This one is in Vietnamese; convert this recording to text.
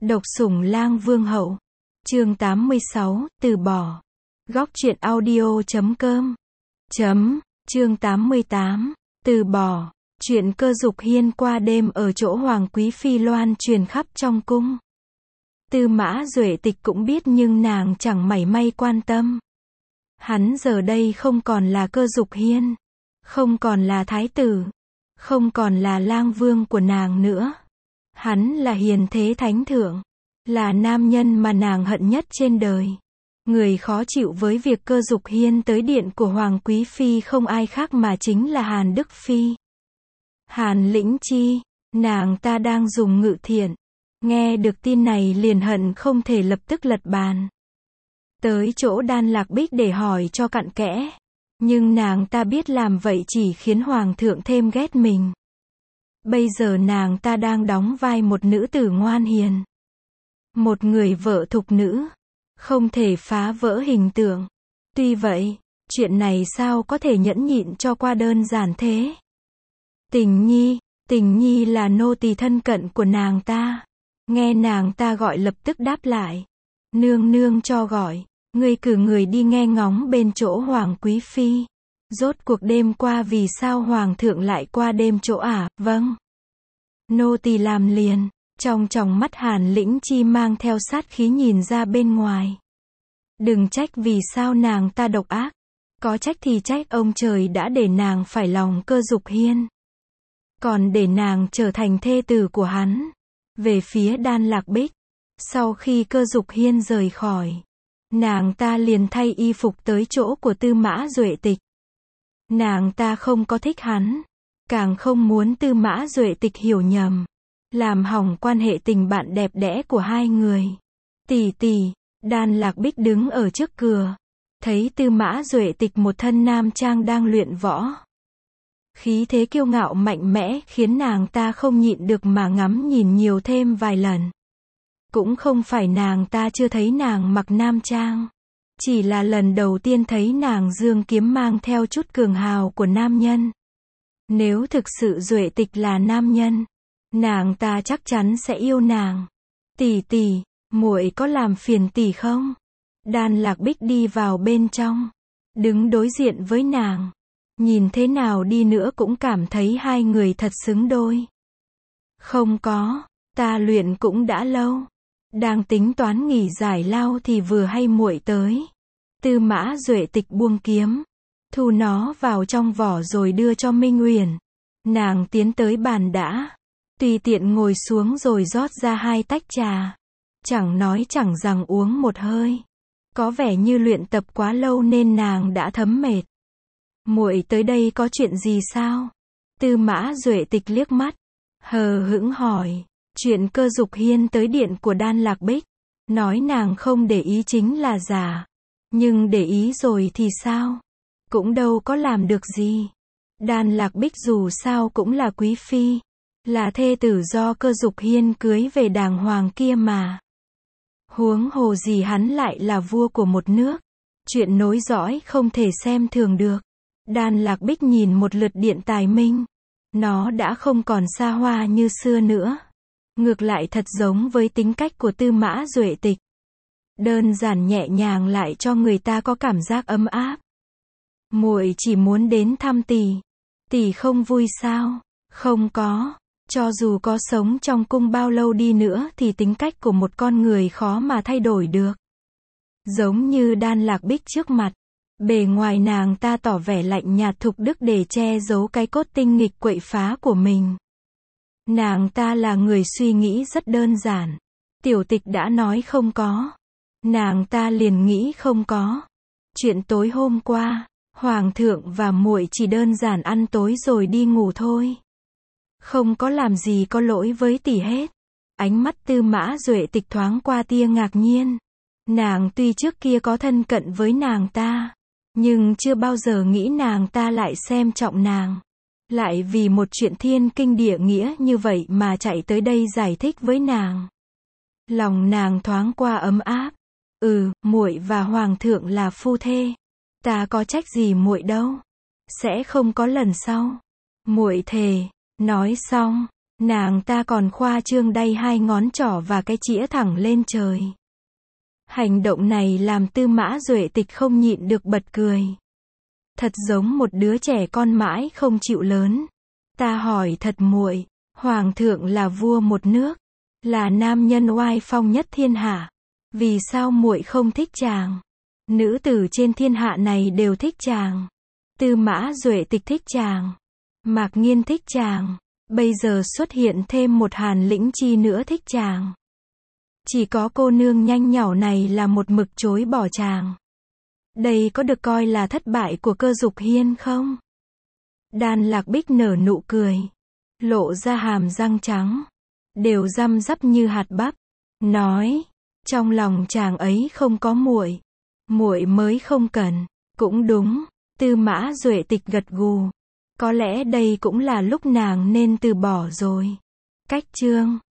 Độc sủng lang vương hậu. Chương 86, từ bỏ. Góc truyện audio.com. Chương 88, từ bỏ. Chuyện Cơ Dục Hiên qua đêm ở chỗ Hoàng Quý Phi loan truyền khắp trong cung. Tư Mã Duệ Tịch cũng biết nhưng nàng chẳng mảy may quan tâm. Hắn giờ đây không còn là Cơ Dục Hiên, không còn là thái tử, không còn là lang vương của nàng nữa. Hắn là hiền thế thánh thượng, là nam nhân mà nàng hận nhất trên đời. Người khó chịu với việc Cơ Dục Hiên tới điện của Hoàng Quý Phi không ai khác mà chính là Hàn Đức Phi. Hàn Lĩnh Chi, nàng ta đang dùng ngự thiện. Nghe được tin này liền hận không thể lập tức lật bàn. Tới chỗ Đan Lạc Bích để hỏi cho cặn kẽ. Nhưng nàng ta biết làm vậy chỉ khiến Hoàng thượng thêm ghét mình. Bây giờ nàng ta đang đóng vai một nữ tử ngoan hiền. Một người vợ thục nữ. Không thể phá vỡ hình tượng. Tuy vậy, chuyện này sao có thể nhẫn nhịn cho qua đơn giản thế? Tình Nhi là nô tỳ thân cận của nàng ta. Nghe nàng ta gọi lập tức đáp lại. Nương nương cho gọi, ngươi cử người đi nghe ngóng bên chỗ Hoàng Quý Phi. Rốt cuộc đêm qua vì sao Hoàng thượng lại qua đêm chỗ ả? Vâng. Nô tỳ làm liền. Trong tròng mắt Hàn Lĩnh Chi mang theo sát khí nhìn ra bên ngoài. Đừng trách vì sao nàng ta độc ác. Có trách thì trách ông trời đã để nàng phải lòng Cơ Dục Hiên. Còn để nàng trở thành thê tử của hắn. Về phía Đan Lạc Bích, sau khi Cơ Dục Hiên rời khỏi, nàng ta liền thay y phục tới chỗ của Tư Mã Duệ Tịch. Nàng ta không có thích hắn, càng không muốn Tư Mã Duệ Tịch hiểu nhầm, làm hỏng quan hệ tình bạn đẹp đẽ của hai người. Tỷ, Đan Lạc Bích đứng ở trước cửa, thấy Tư Mã Duệ Tịch một thân nam trang đang luyện võ. Khí thế kiêu ngạo mạnh mẽ khiến nàng ta không nhịn được mà ngắm nhìn nhiều thêm vài lần. Cũng không phải nàng ta chưa thấy nàng mặc nam trang. Chỉ là lần đầu tiên thấy nàng giương kiếm mang theo chút cường hào của nam nhân. Nếu thực sự Duệ Tịch là nam nhân, nàng ta chắc chắn sẽ yêu nàng. Tỷ, muội có làm phiền tỷ không? Đan Lạc Bích đi vào bên trong, đứng đối diện với nàng. Nhìn thế nào đi nữa cũng cảm thấy hai người thật xứng đôi. Không có, ta luyện cũng đã lâu. Đang tính toán nghỉ giải lao thì vừa hay muội tới. Tư Mã Duệ Tịch buông kiếm, thu nó vào trong vỏ rồi đưa cho Minh Uyển. Nàng tiến tới bàn đã, tùy tiện ngồi xuống rồi rót ra 2 tách trà. Chẳng nói chẳng rằng uống một hơi. Có vẻ như luyện tập quá lâu nên nàng đã thấm mệt. Muội tới đây có chuyện gì sao? Tư Mã Duệ Tịch liếc mắt, hờ hững hỏi. Chuyện Cơ Dục Hiên tới điện của Đan Lạc Bích, nói nàng không để ý chính là giả. Nhưng để ý rồi thì sao? Cũng đâu có làm được gì. Đan Lạc Bích dù sao cũng là quý phi, là thê tử do Cơ Dục Hiên cưới về đàng hoàng kia mà. Huống hồ gì hắn lại là vua của một nước. Chuyện nối dõi không thể xem thường được. Đan Lạc Bích nhìn một lượt điện tài minh. Nó đã không còn xa hoa như xưa nữa. Ngược lại thật giống với tính cách của Tư Mã Duệ Tịch. Đơn giản nhẹ nhàng lại cho người ta có cảm giác ấm áp. Muội chỉ muốn đến thăm tỷ. Tỷ không vui sao? Không có. Cho dù có sống trong cung bao lâu đi nữa thì tính cách của một con người khó mà thay đổi được. Giống như Đan Lạc Bích trước mặt. Bề ngoài nàng ta tỏ vẻ lạnh nhạt thục đức để che giấu cái cốt tinh nghịch quậy phá của mình. Nàng ta là người suy nghĩ rất đơn giản. Tiểu Tịch đã nói không có. Nàng ta liền nghĩ không có. Chuyện tối hôm qua, Hoàng thượng và muội chỉ đơn giản ăn tối rồi đi ngủ thôi. Không có làm gì có lỗi với tỷ hết. Ánh mắt Tư Mã Duệ Tịch thoáng qua tia ngạc nhiên. Nàng tuy trước kia có thân cận với nàng ta, nhưng chưa bao giờ nghĩ nàng ta lại xem trọng nàng. Lại vì một chuyện thiên kinh địa nghĩa như vậy mà chạy tới đây giải thích với nàng. Lòng nàng thoáng qua ấm áp. Muội và Hoàng thượng là phu thê. Ta có trách gì muội đâu. Sẽ không có lần sau. Muội thề. Nói xong, Nàng ta còn khoa trương đay hai ngón trỏ và cái chĩa thẳng lên trời. Hành động này làm Tư Mã Duệ Tịch không nhịn được bật cười. Thật giống một đứa trẻ con mãi không chịu lớn. Ta hỏi thật muội, Hoàng thượng là vua một nước, là nam nhân oai phong nhất thiên hạ. Vì sao muội không thích chàng? Nữ tử trên thiên hạ này đều thích chàng. Tư Mã Duệ Tịch thích chàng. Mạc Nghiên thích chàng. Bây giờ xuất hiện thêm một Hàn Lĩnh Chi nữa thích chàng. Chỉ có cô nương nhanh nhảu này là một mực chối bỏ chàng. Đây có được coi là thất bại của Cơ Dục Hiên không? Đan Lạc Bích nở nụ cười, lộ ra hàm răng trắng, đều răm rắp như hạt bắp, nói, trong lòng chàng ấy không có muội, muội mới không cần. Cũng đúng, Tư Mã Duệ Tịch gật gù. Có lẽ đây cũng là lúc nàng nên từ bỏ rồi. Cách chương